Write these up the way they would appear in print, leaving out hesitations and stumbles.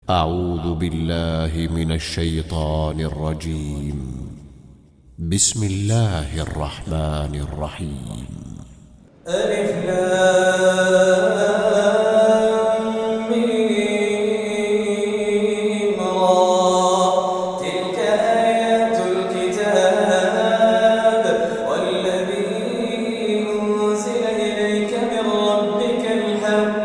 أعوذ بالله من الشيطان الرجيم. بسم الله الرحمن الرحيم. ألف لام ميم را تلك آيات الكتاب والذي أنزل إليك من ربك الحق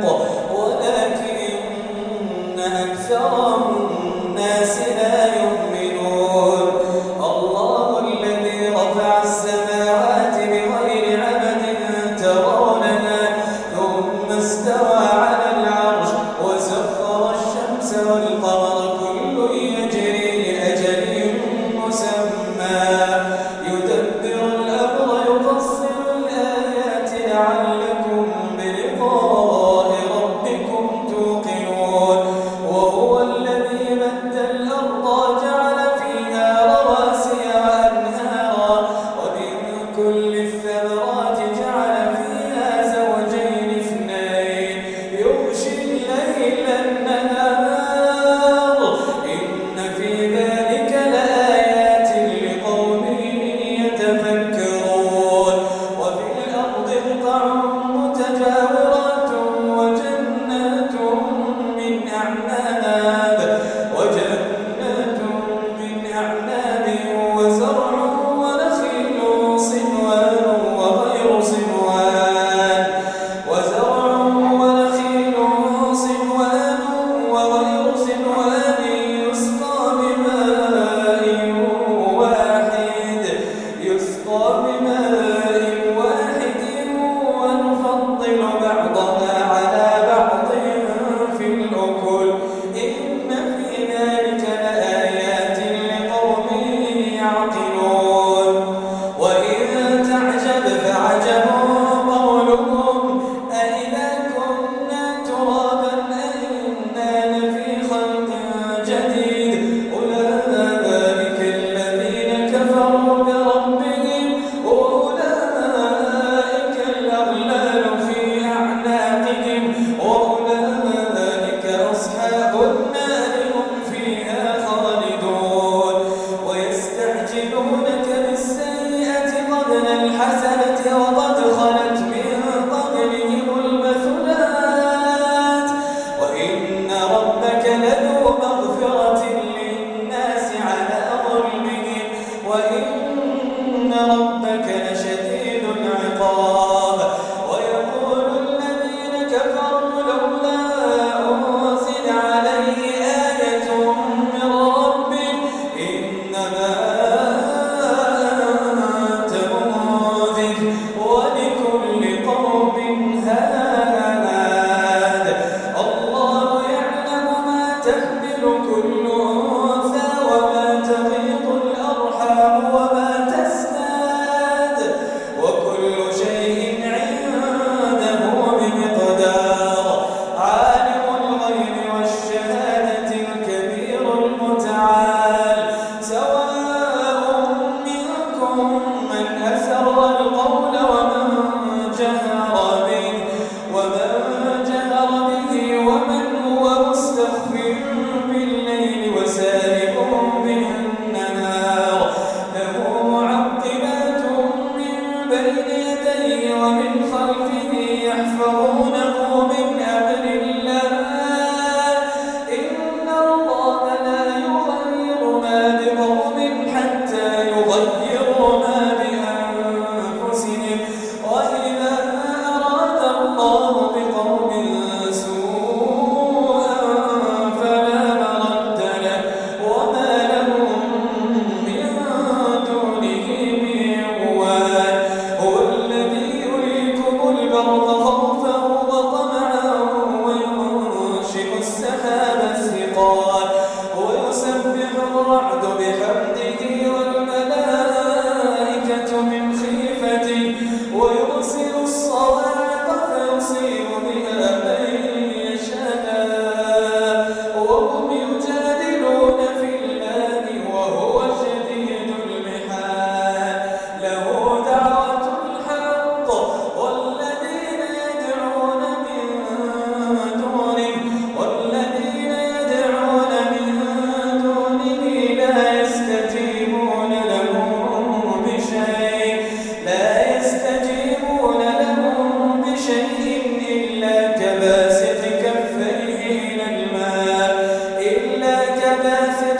ولكن أكثر الناس لا يؤمنون. الله الذي رفع السماوات بغير عمد ترونها ثم استوى على العرش وسخر الشمس والقمر كل يجري لأجل مسمى يدبر الأمر يفصل الآيات لعلكم بلقاء ربكم توقنون. وهو الذي مد الأرض جعل فيها رواسي وأنهارا ومن كل الثمرات جعل فيها زوجين اثنين يغشي الليل النهار إن في ذلك لآيات لقوم يتفكرون. وفي الأرض قطع متجاورات وجنات من أعناب وزرع ونخيل صنوان وغير صنوان يسقى بماء واحد ونفضل بعضها على بعض في الأكل إن في ذلك لآيات لقوم يعقلون. وإن تعجب فعجب قولهم أإذا كنا ترابا أإنا لفي خلق جديد أولئك الذين كفروا بربهم وأولئك الأغلال في أعناقهم وأولئك أصحاب النار هم فيها خالدون. ويستعجلونك بالسيئة قبل الحسنة وقد خلت من قبلهم المثلات وإن ربك لذو مغفرة للناس على ظلمهم وإن ربك لشديد العقاب. ويقول الذين كفروا لولا أنزل عليه آية من ربه إنما أنت منذر ولكل قوم هاد. الله يعلم ما تحمل كل أنثى وما تغيض الأرحام وما تزداد وكل شيء عنده بمقدار. عالم الغيب والشهادة الكبير المتعال سواء منكم من أسر القول ومن جهر به ومن هو مستخف بالليل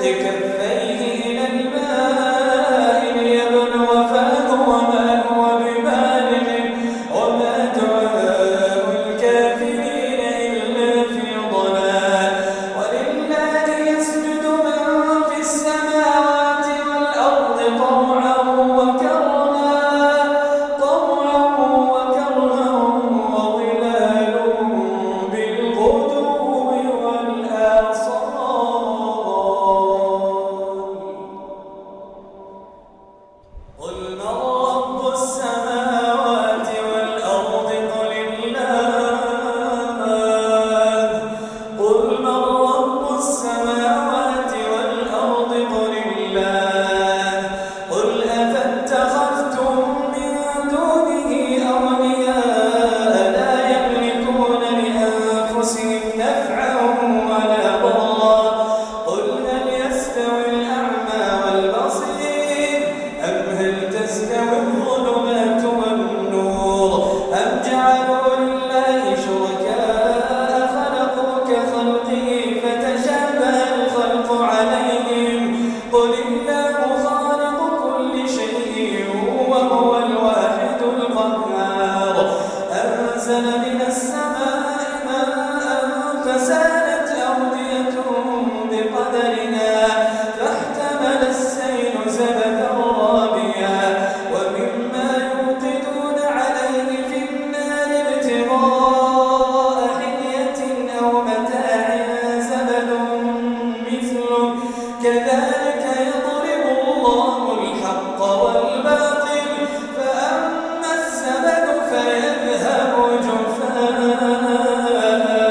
كفيه إلى الماء ليبلغ فاه وما هو ببالغه وما دعاء الكافرين إلا في ضلال ولله يسجد من في السماوات والأرض طوعا وكرها وظلالهم بالغدو والآصال قل من رب السماوات والأرض قل الله قل من رب السماوات والأرض قل الله قل أفاتخذتم من دونه أولياء لا يملكون لأنفسهم نفعا ولا ضرا قل هل يستوي الأعمى والبصير أم هل تستوي الظلمات والنور أم جعلوا لله شركاء خلقوا كخلقه فتشابه الخلق عليهم قل الله خالق كل شيء وهو الواحد القهار أنزل من السماء ماء فسالت أودية بقدرها فاحتمل السيل زبدا رابيا ومما يوقدون عليه في النار ابتغاء حلية أو متاع زبد مثله كذلك يضرب الله الحق والباطل فأما الزبد فيذهب جفاء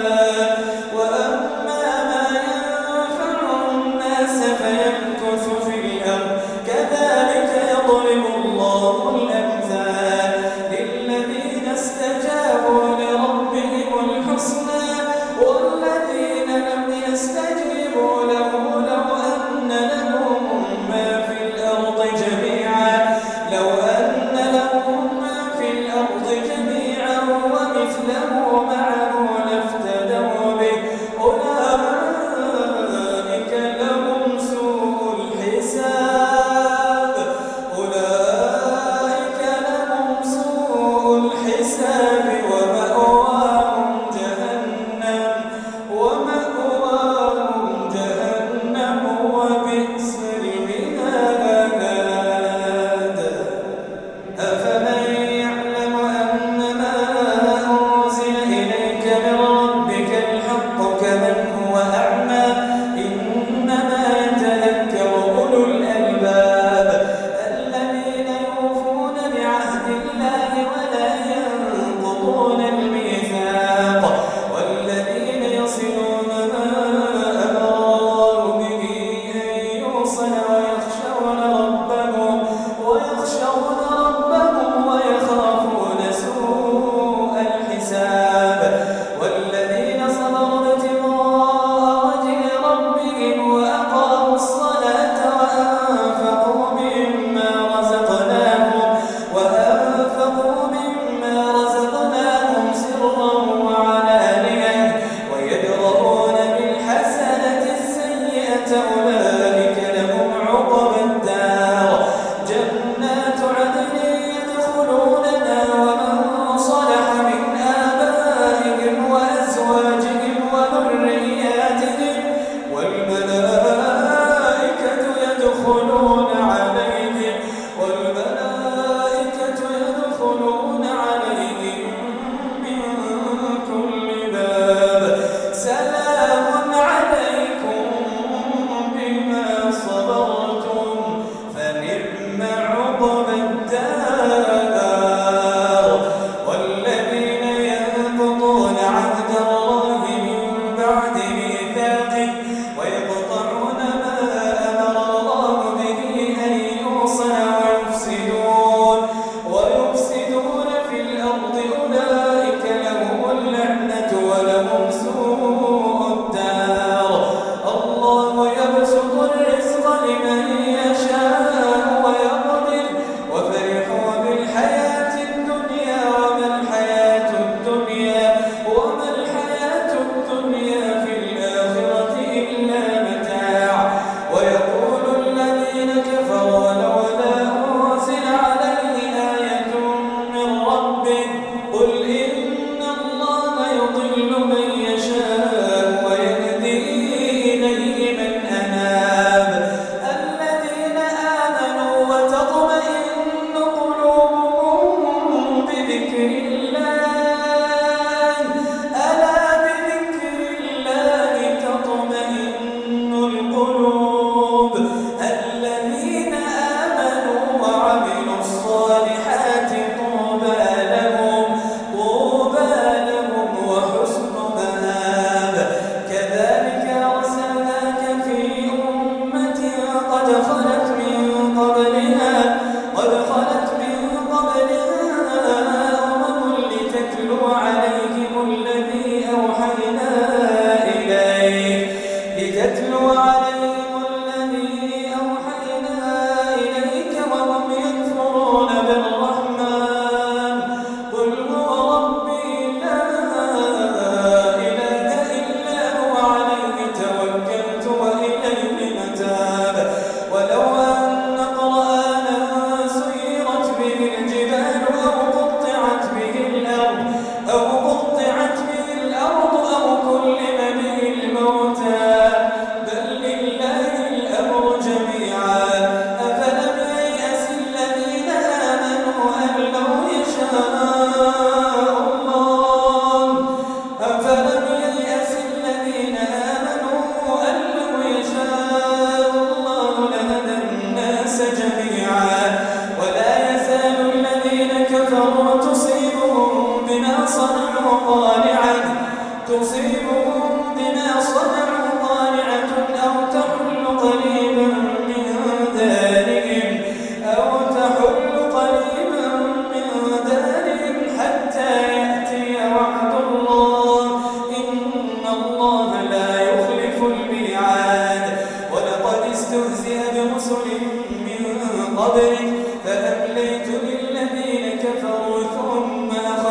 وأما ما ينفع الناس فيمكث في الأرض كذلك يضرب الله الأمثال للذين استجابوا لربهم الحسنى والذين لم يستجيبوا له لو أن لهم ما في الأرض جميعا ومثله معه لافتدوا به أولئك لهم سوء الحساب ومأواهم جهنم وبئس المهاد أفمن يعلم أنما أنزل إليك من ربك الحق كمن هو أعمى إنما يتذكر أولو الألباب الذين يوفون بعهد الله ولا ينقضون الميثاق والذين يصلون ما أمر الله به أن يوصل ويخشون ربهم ويخافون سوء الحساب والذين صبروا ابتغاء وجه ربهم وأقاموا الصلاة وأنفقوا مما رزقناهم سرا وعلانية ويدرؤون بالحسنة السيئة أولئك لهم عقبى الدار جنات عدن يدخلونها ومن صلح من آبائهم وأزواجهم وذرياتهم والملائكة يدخلون عليهم من كل باب سلام عليكم يتلو عليهم الذي أوحينا إليك وهم يكفرون بالرحمن قل هو ربي لا إله إلا هو عليه توكلت وإليه متاب ولو أن قرآنا سيرت به الجبال أو قطعت به الأرض أو كلم به الموتى بل لله الأمر جميعا أفلم ييأس الذين آمنوا أن لو يشاء الله لهدى الناس جميعا ولا يزال الذين كفروا تصيبهم بما صنعوا قارعة أو تحل قريبا من دارهم حتى يأتي وعد الله إن الله لا يخلف الميعاد ولقد استهزئ برسل من قبلك فأمليت للذين كفروا ثم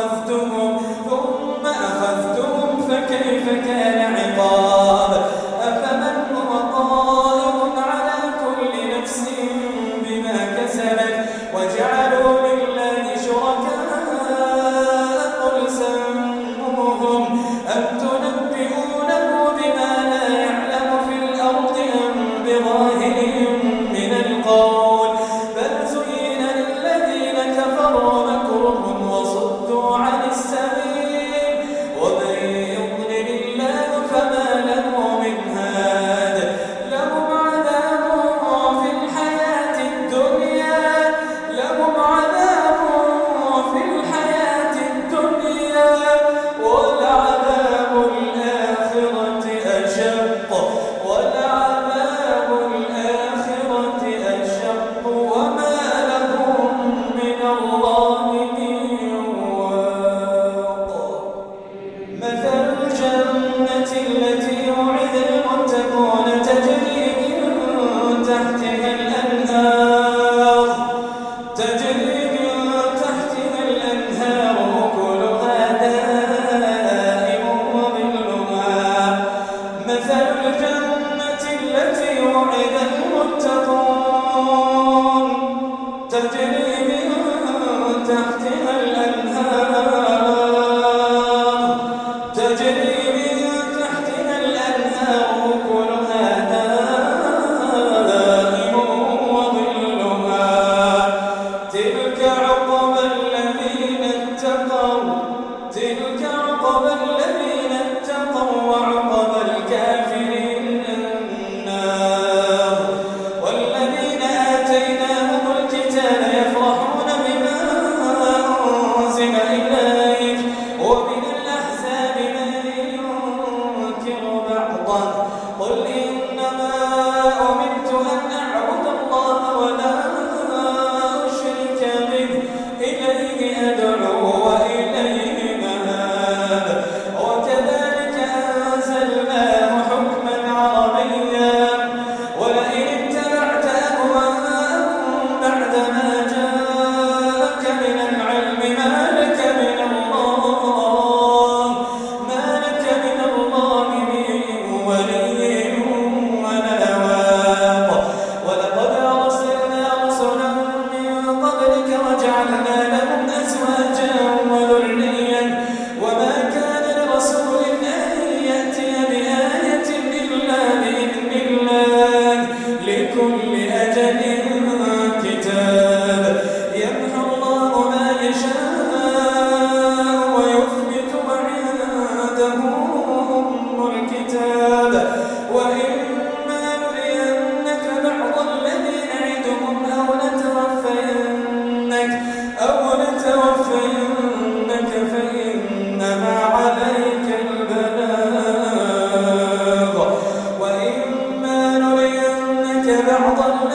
أخذتهم فكيف كان عقاب أفمن هو قائم على كل نفس بما كسبت وجعلوا لله شركاء قل سموهم أم تنبئونه بما لا يعلم في الأرض أم بظاهر من القول بل زين للذين كفروا مكرهم وصدوا عن السبيل ومن يضلل الله فما له من هاد لهم عذاب في الحياة الدنيا ولعذاب الآخرة أشق وما لهم من الله من واق مثل الجنة التي وعد المتقون تجري من تحتها الأنهار أكلها دائم وظلها مثل الجنة التي وعد المتقون تجري من تحتها الأنهار أكلها دائم وظلها تلك عقبى الذين اتقوا وعقبى الكافرين النار والذين آتيناهم الكتاب يفرحون بما أنزل إليك ومن الأحزاب من ينكر بعضه قل إنما أمرت أن أعبد الله ولا أشرك به إليه أدعو وإليه مآب وكذلك أنزلناه حكما عربيا ولئن اتبعت أهواءهم بعدما جاءك من العلم ما لك من الله من ولي ولا واق ولقد أرسلنا رسلا من قبلك وجعلنا لهم أزواجا وذريا وما كان لرسول أن يأتي بآية إلا بإذن الله لكل أجل كتاب يمحو الله ما يشاء ويثبت وعنده أم الكتاب وإما نرينك بعض الذي نعدهم أو نتوفينك فإنما عليك البلاغ وإما نرينك بعض